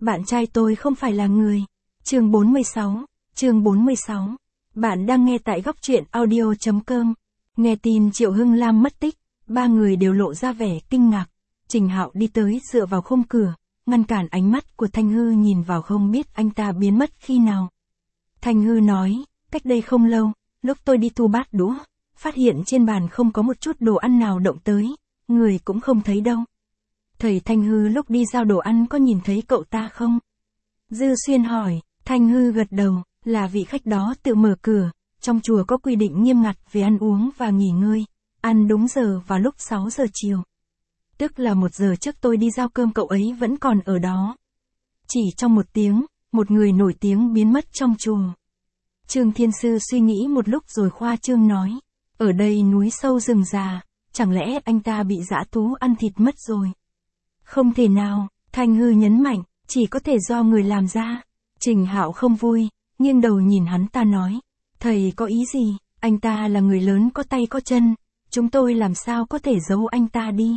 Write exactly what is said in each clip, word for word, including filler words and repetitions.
bạn trai tôi không phải là người. Chương bốn mươi sáu, chương bốn mươi sáu. Bạn đang nghe tại góc truyện audio chấm com. Nghe tin Triệu Hưng Lam mất tích, ba người đều lộ ra vẻ kinh ngạc. Trình Hạo đi tới dựa vào khung cửa, ngăn cản ánh mắt của Thanh Hư nhìn vào không biết anh ta biến mất khi nào. Thanh Hư nói, cách đây không lâu, lúc tôi đi thu bát đũa, phát hiện trên bàn không có một chút đồ ăn nào động tới, người cũng không thấy đâu. Thầy Thanh Hư lúc đi giao đồ ăn có nhìn thấy cậu ta không? Dư Xuyên hỏi, Thanh Hư gật đầu, là vị khách đó tự mở cửa, trong chùa có quy định nghiêm ngặt về ăn uống và nghỉ ngơi, ăn đúng giờ vào lúc sáu giờ chiều. Tức là một giờ trước tôi đi giao cơm cậu ấy vẫn còn ở đó. Chỉ trong một tiếng, một người nổi tiếng biến mất trong chùa. Trương Thiên Sư suy nghĩ một lúc rồi khoa trương nói, ở đây núi sâu rừng già, chẳng lẽ anh ta bị dã thú ăn thịt mất rồi? Không thể nào, Thanh Hư nhấn mạnh, chỉ có thể do người làm ra. Trình Hạo không vui, nghiêng đầu nhìn hắn ta nói, thầy có ý gì, anh ta là người lớn có tay có chân, chúng tôi làm sao có thể giấu anh ta đi.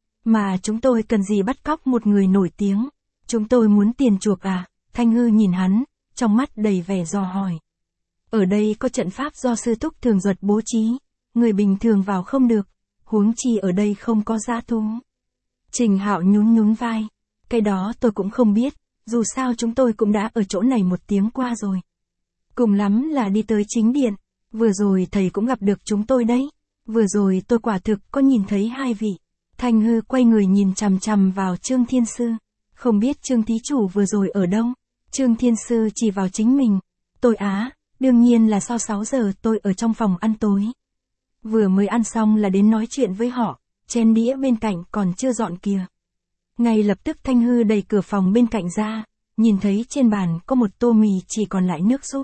Mà chúng tôi cần gì bắt cóc một người nổi tiếng, chúng tôi muốn tiền chuộc à? Thanh Hư nhìn hắn, trong mắt đầy vẻ dò hỏi. Ở đây có trận pháp do sư thúc Thường Duật bố trí, người bình thường vào không được, huống chi ở đây không có dã thú. Trình Hạo nhún nhún vai, cái đó tôi cũng không biết, dù sao chúng tôi cũng đã ở chỗ này một tiếng qua rồi. Cùng lắm là đi tới chính điện, vừa rồi thầy cũng gặp được chúng tôi đấy, vừa rồi tôi quả thực có nhìn thấy hai vị. Thanh Hư quay người nhìn chằm chằm vào Trương Thiên Sư, không biết Trương thí chủ vừa rồi ở đâu. Trương Thiên Sư chỉ vào chính mình, tôi á, đương nhiên là sau sáu giờ tôi ở trong phòng ăn tối. Vừa mới ăn xong là đến nói chuyện với họ, chén đĩa bên cạnh còn chưa dọn kìa. Ngay lập tức Thanh Hư đẩy cửa phòng bên cạnh ra, nhìn thấy trên bàn có một tô mì chỉ còn lại nước súp.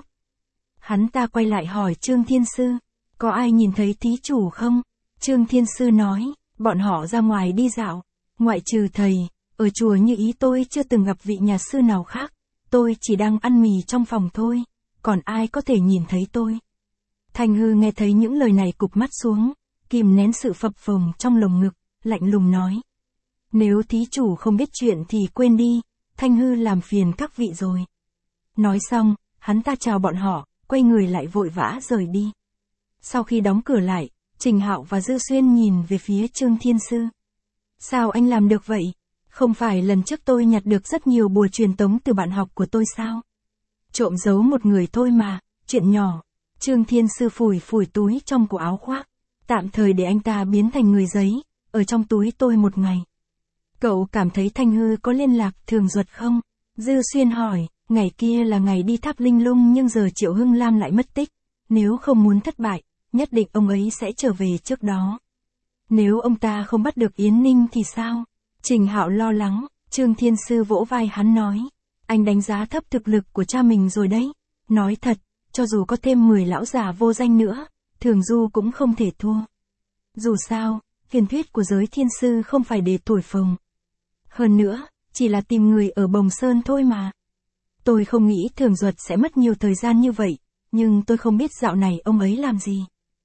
Hắn ta quay lại hỏi Trương Thiên Sư, có ai nhìn thấy thí chủ không? Trương Thiên Sư nói, bọn họ ra ngoài đi dạo, ngoại trừ thầy, ở chùa như ý tôi chưa từng gặp vị nhà sư nào khác, tôi chỉ đang ăn mì trong phòng thôi, còn ai có thể nhìn thấy tôi? Thanh Hư nghe thấy những lời này cụp mắt xuống, kìm nén sự phập phồng trong lồng ngực, lạnh lùng nói. Nếu thí chủ không biết chuyện thì quên đi, Thanh Hư làm phiền các vị rồi. Nói xong, hắn ta chào bọn họ, quay người lại vội vã rời đi. Sau khi đóng cửa lại, Trình Hạo và Dư Xuyên nhìn về phía Trương Thiên Sư. Sao anh làm được vậy? Không phải lần trước tôi nhặt được rất nhiều bùa truyền tống từ bạn học của tôi sao? Trộm giấu một người thôi mà, chuyện nhỏ. Trương Thiên Sư phủi phủi túi trong cổ áo khoác, tạm thời để anh ta biến thành người giấy, ở trong túi tôi một ngày. Cậu cảm thấy Thanh Hư có liên lạc Thường Duật không? Dư Xuyên hỏi, ngày kia là ngày đi tháp Linh Lung nhưng giờ Triệu Hưng Lam lại mất tích, nếu không muốn thất bại, nhất định ông ấy sẽ trở về trước đó. Nếu ông ta không bắt được Yến Ninh thì sao? Trình Hạo lo lắng, Trương Thiên Sư vỗ vai hắn nói, anh đánh giá thấp thực lực của cha mình rồi đấy. Nói thật, cho dù có thêm mười lão già vô danh nữa, Thường Du cũng không thể thua. Dù sao, huyền thuyết của giới thiên sư không phải để thổi phồng. Hơn nữa, chỉ là tìm người ở Bồng Sơn thôi mà. Tôi không nghĩ Thường Duật sẽ mất nhiều thời gian như vậy, nhưng tôi không biết dạo này ông ấy làm gì.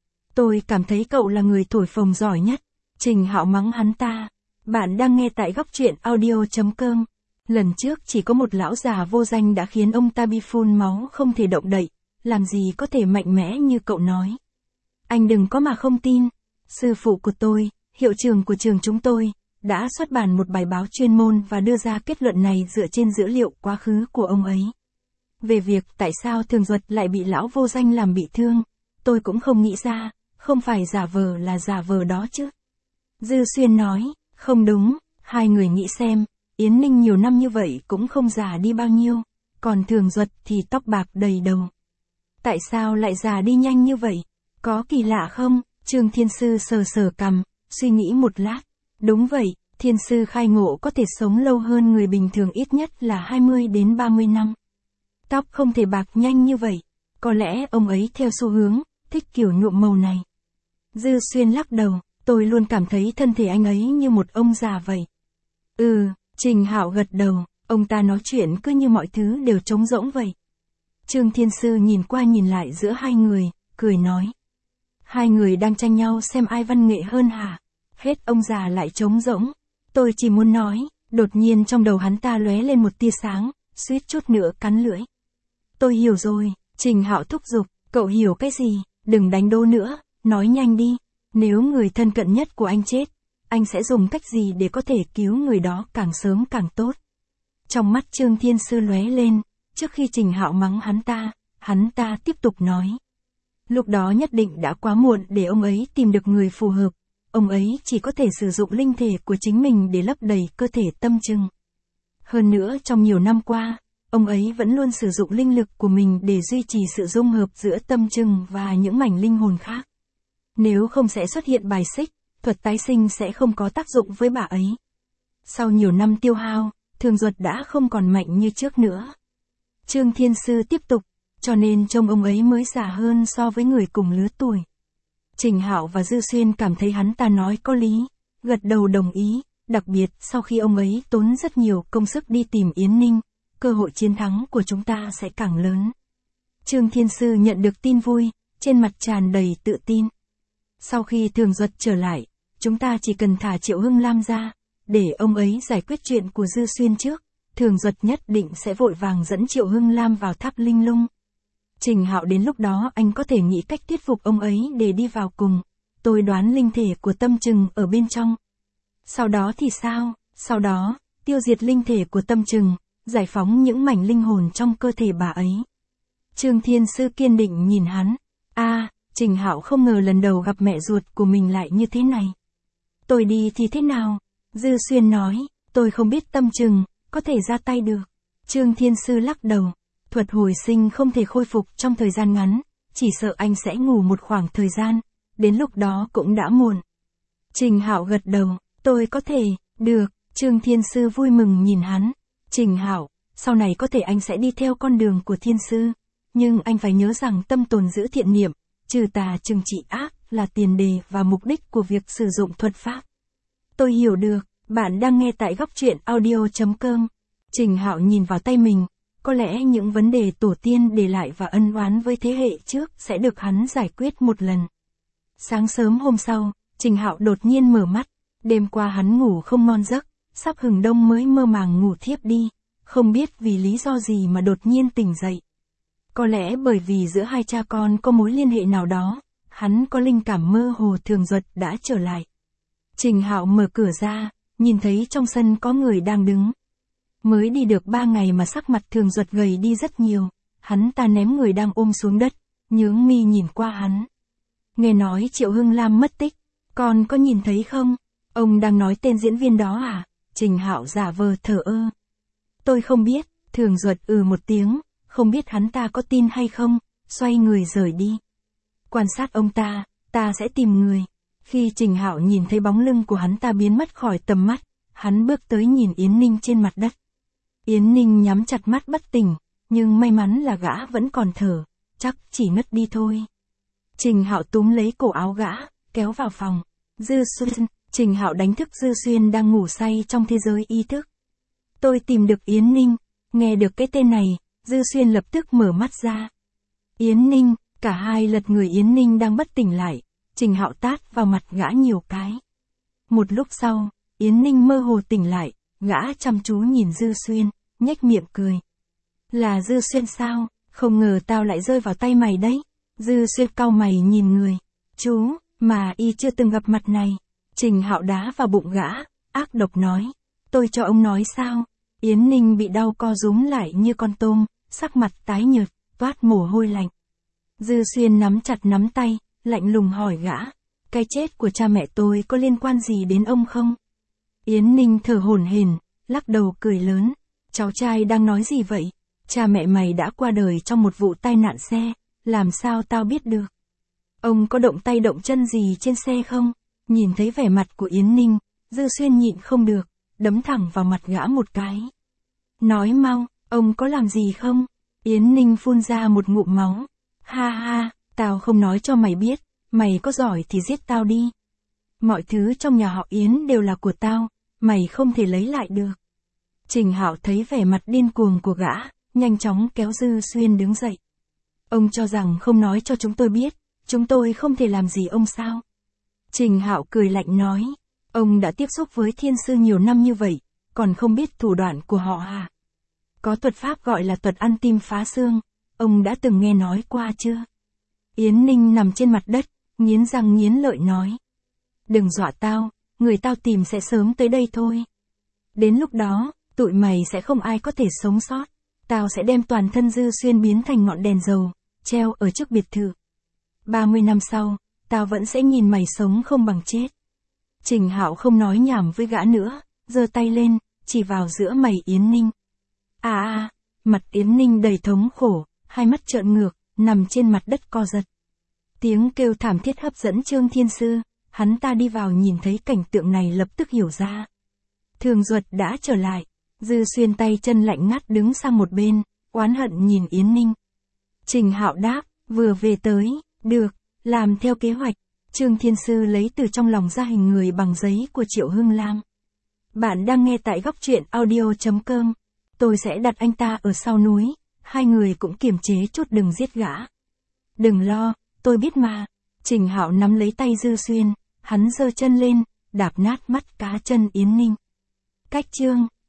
Tôi cảm thấy cậu là người thổi phồng giỏi nhất. Trình Hạo mắng hắn ta. Bạn đang nghe tại góc truyện audio chấm com. Lần trước chỉ có một lão già vô danh đã khiến ông ta bị phun máu không thể động đậy, làm gì có thể mạnh mẽ như cậu nói. Anh đừng có mà không tin. Sư phụ của tôi, hiệu trưởng của trường chúng tôi, đã xuất bản một bài báo chuyên môn và đưa ra kết luận này dựa trên dữ liệu quá khứ của ông ấy. Về việc tại sao Thường Duật lại bị lão vô danh làm bị thương, tôi cũng không nghĩ ra, không phải giả vờ là giả vờ đó chứ. Dư Xuyên nói, không đúng, hai người nghĩ xem, Yến Ninh nhiều năm như vậy cũng không già đi bao nhiêu, còn Thường Duật thì tóc bạc đầy đầu. Tại sao lại già đi nhanh như vậy? Có kỳ lạ không? Trương Thiên Sư sờ sờ cằm, suy nghĩ một lát. Đúng vậy, Thiên Sư khai ngộ có thể sống lâu hơn người bình thường ít nhất là hai mươi đến ba mươi năm. Tóc không thể bạc nhanh như vậy, có lẽ ông ấy theo xu hướng, thích kiểu nhuộm màu này. Dư Xuyên lắc đầu, tôi luôn cảm thấy thân thể anh ấy như một ông già vậy. Ừ, Trình Hạo gật đầu, ông ta nói chuyện cứ như mọi thứ đều trống rỗng vậy. Trương Thiên Sư nhìn qua nhìn lại giữa hai người, cười nói. Hai người đang tranh nhau xem ai văn nghệ hơn hả? Hết ông già lại trống rỗng. Tôi chỉ muốn nói, Đột nhiên trong đầu hắn ta lóe lên một tia sáng, suýt chút nữa cắn lưỡi. Tôi hiểu rồi, Trình Hạo thúc giục, cậu hiểu cái gì, đừng đánh đố nữa, nói nhanh đi. Nếu người thân cận nhất của anh chết, anh sẽ dùng cách gì để có thể cứu người đó càng sớm càng tốt. Trong mắt Trương Thiên Sư lóe lên, trước khi Trình Hạo mắng hắn ta, hắn ta tiếp tục nói. Lúc đó nhất định đã quá muộn để ông ấy tìm được người phù hợp, ông ấy chỉ có thể sử dụng linh thể của chính mình để lấp đầy cơ thể Tâm Trừng. Hơn nữa trong nhiều năm qua, ông ấy vẫn luôn sử dụng linh lực của mình để duy trì sự dung hợp giữa Tâm Trừng và những mảnh linh hồn khác. Nếu không sẽ xuất hiện bài xích, thuật tái sinh sẽ không có tác dụng với bà ấy. Sau nhiều năm tiêu hao, Thường Duật đã không còn mạnh như trước nữa. Trương Thiên Sư tiếp tục, cho nên trông ông ấy mới già hơn so với người cùng lứa tuổi. Trình Hạo và Dư Xuyên cảm thấy hắn ta nói có lý, gật đầu đồng ý, đặc biệt sau khi ông ấy tốn rất nhiều công sức đi tìm Yến Ninh, cơ hội chiến thắng của chúng ta sẽ càng lớn. Trương Thiên Sư nhận được tin vui, trên mặt tràn đầy tự tin. Sau khi Thường Duật trở lại, chúng ta chỉ cần thả Triệu Hưng Lam ra, để ông ấy giải quyết chuyện của Dư Xuyên trước, Thường Duật nhất định sẽ vội vàng dẫn Triệu Hưng Lam vào tháp linh lung. Trình Hạo đến lúc đó anh có thể nghĩ cách thuyết phục ông ấy để đi vào cùng, tôi đoán linh thể của Tâm Trừng ở bên trong. Sau đó thì sao? Sau đó, tiêu diệt linh thể của Tâm Trừng, giải phóng những mảnh linh hồn trong cơ thể bà ấy. Trương Thiên Sư kiên định nhìn hắn. a à, Trình Hạo không ngờ lần đầu gặp mẹ ruột của mình lại như thế này. Tôi đi thì thế nào? Dư Xuyên nói, tôi không biết Tâm Trừng có thể ra tay được. Trương Thiên Sư lắc đầu, thuật hồi sinh không thể khôi phục trong thời gian ngắn, chỉ sợ anh sẽ ngủ một khoảng thời gian, đến lúc đó cũng đã muộn. Trình Hạo gật đầu, tôi có thể, được. Trương Thiên Sư vui mừng nhìn hắn. Trình Hạo, sau này có thể anh sẽ đi theo con đường của Thiên Sư, nhưng anh phải nhớ rằng tâm tồn giữ thiện niệm, trừ tà trừng trị ác là tiền đề và mục đích của việc sử dụng thuật pháp. Tôi hiểu được, bạn đang nghe tại góc truyện audio chấm com. Trình Hạo nhìn vào tay mình, có lẽ những vấn đề tổ tiên để lại và ân oán với thế hệ trước sẽ được hắn giải quyết một lần. Sáng sớm hôm sau, Trình Hạo đột nhiên mở mắt, đêm qua hắn ngủ không ngon giấc, sắp hừng đông mới mơ màng ngủ thiếp đi, không biết vì lý do gì mà đột nhiên tỉnh dậy. Có lẽ bởi vì giữa hai cha con có mối liên hệ nào đó, hắn có linh cảm mơ hồ Thường Duật đã trở lại. Trình Hạo mở cửa ra, nhìn thấy trong sân có người đang đứng. Mới đi được ba ngày mà sắc mặt Thường Duật gầy đi rất nhiều, hắn ta ném người đang ôm xuống đất, nhướng mi nhìn qua hắn. Nghe nói Triệu Hưng Lam mất tích, con có nhìn thấy không? Ông đang nói tên diễn viên đó à? Trình Hạo giả vờ thờ ơ. Tôi không biết. Thường Duật ừ một tiếng, không biết hắn ta có tin hay không, xoay người rời đi. Quan sát ông ta, ta sẽ tìm người. Khi Trình Hạo nhìn thấy bóng lưng của hắn ta biến mất khỏi tầm mắt, hắn bước tới nhìn Yến Ninh trên mặt đất. Yến Ninh nhắm chặt mắt bất tỉnh, nhưng may mắn là gã vẫn còn thở, chắc chỉ ngất đi thôi. Trình Hạo túm lấy cổ áo gã, kéo vào phòng. Dư Xuyên, Trình Hạo đánh thức Dư Xuyên đang ngủ say trong thế giới ý thức. Tôi tìm được Yến Ninh, nghe được cái tên này, Dư Xuyên lập tức mở mắt ra. Yến Ninh, cả hai lật người Yến Ninh đang bất tỉnh lại, Trình Hạo tát vào mặt gã nhiều cái. Một lúc sau, Yến Ninh mơ hồ tỉnh lại, gã chăm chú nhìn Dư Xuyên, nhếch miệng cười. Là Dư Xuyên sao, không ngờ tao lại rơi vào tay mày đấy. Dư Xuyên cau mày nhìn người. Chú, mà y chưa từng gặp mặt này. Trình Hạo đá vào bụng gã, ác độc nói. Tôi cho ông nói sao? Yến Ninh bị đau co rúm lại như con tôm, sắc mặt tái nhợt, toát mồ hôi lạnh. Dư Xuyên nắm chặt nắm tay, lạnh lùng hỏi gã. Cái chết của cha mẹ tôi có liên quan gì đến ông không? Yến Ninh thở hổn hển, lắc đầu cười lớn. Cháu trai đang nói gì vậy? Cha mẹ mày đã qua đời trong một vụ tai nạn xe, làm sao tao biết được? Ông có động tay động chân gì trên xe không? Nhìn thấy vẻ mặt của Yến Ninh, Dư Xuyên nhịn không được, đấm thẳng vào mặt gã một cái. Nói mau, ông có làm gì không? Yến Ninh phun ra một ngụm máu. Ha ha, tao không nói cho mày biết, mày có giỏi thì giết tao đi. Mọi thứ trong nhà họ Yến đều là của tao, mày không thể lấy lại được. Trình Hạo thấy vẻ mặt điên cuồng của gã, nhanh chóng kéo Dư Xuyên đứng dậy. Ông cho rằng không nói cho chúng tôi biết, chúng tôi không thể làm gì ông sao? Trình Hạo cười lạnh nói, ông đã tiếp xúc với Thiên Sư nhiều năm như vậy, còn không biết thủ đoạn của họ à? Có thuật pháp gọi là thuật ăn tim phá xương, ông đã từng nghe nói qua chưa? Yến Ninh nằm trên mặt đất, nghiến răng nghiến lợi nói. Đừng dọa tao, người tao tìm sẽ sớm tới đây thôi. Đến lúc đó, tụi mày sẽ không ai có thể sống sót. Tao sẽ đem toàn thân Dư Xuyên biến thành ngọn đèn dầu, treo ở trước biệt thự. ba mươi năm sau, tao vẫn sẽ nhìn mày sống không bằng chết. Trình Hạo không nói nhảm với gã nữa, giơ tay lên, chỉ vào giữa mày Yến Ninh. À à, mặt Yến Ninh đầy thống khổ, hai mắt trợn ngược, nằm trên mặt đất co giật. Tiếng kêu thảm thiết hấp dẫn Trương Thiên Sư, hắn ta đi vào nhìn thấy cảnh tượng này lập tức hiểu ra. Thường Duật đã trở lại, Dư Xuyên tay chân lạnh ngắt đứng sang một bên, oán hận nhìn Yến Ninh. Trình Hạo đáp, vừa về tới, được, làm theo kế hoạch. Trương Thiên Sư lấy từ trong lòng ra hình người bằng giấy của Triệu Hưng Lam. Bạn đang nghe tại góc truyện audio chấm com. Tôi sẽ đặt anh ta ở sau núi, hai người cũng kiềm chế chút đừng giết gã. Đừng lo, tôi biết mà. Trình Hạo nắm lấy tay Dư Xuyên, hắn giơ chân lên, đạp nát mắt cá chân Yến Ninh. Cách chương